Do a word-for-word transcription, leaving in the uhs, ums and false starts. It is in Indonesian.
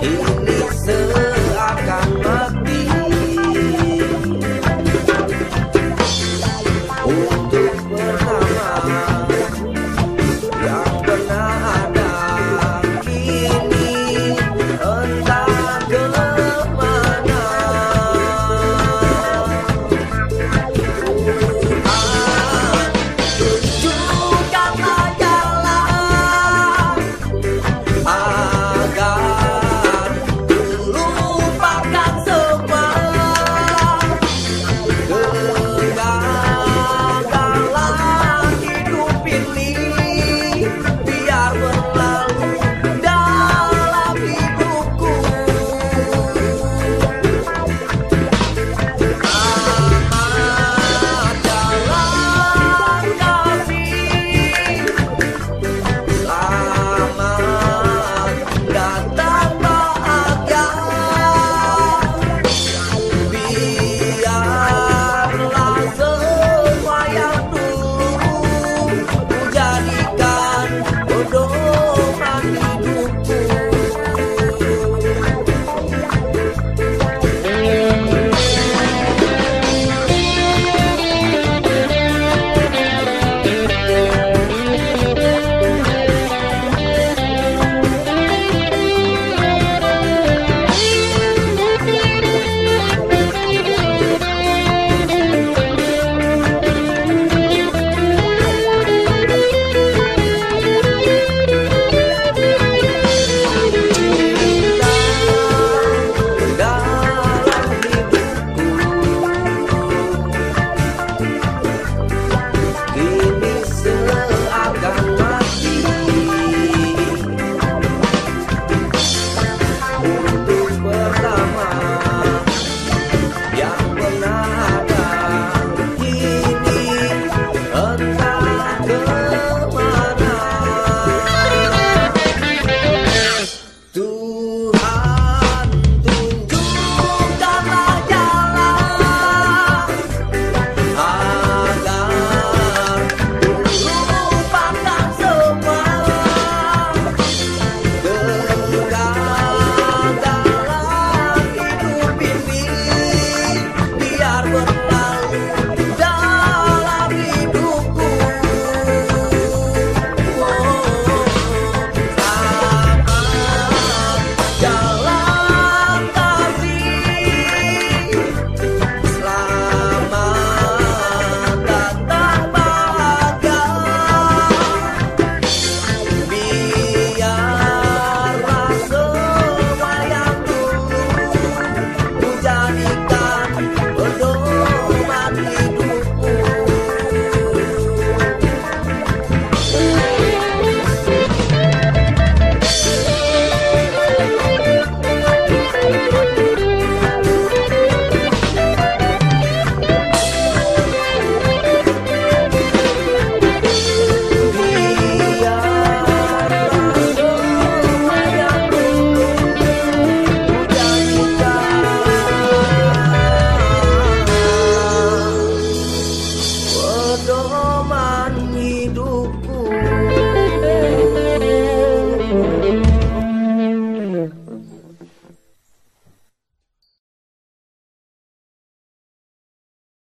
ini seakan mati. Untuk pertama yang pernah ada, kini entah kemana. Tuhan, tunjukkanlah jalan agar lupakan semua kegagalan hidup ini, biar berlalu dalam hidupku. Selamat jalan kasih, selamat datang bahagia. Biarlah semua yang dulu ku jadikan pedoman hidupku. Kini seakan mati. Untuk pertama yang pernah ada, kini entah kemana. Tuhan, tunjukkanlah jalan agar lupakan semua kegagalan hidup ini, biar berlalu dalam hidupku. Selamat jalan kasih, selamat datang bahagia. Biarlah semua yang dulu ku jadikan pedoman hidupku.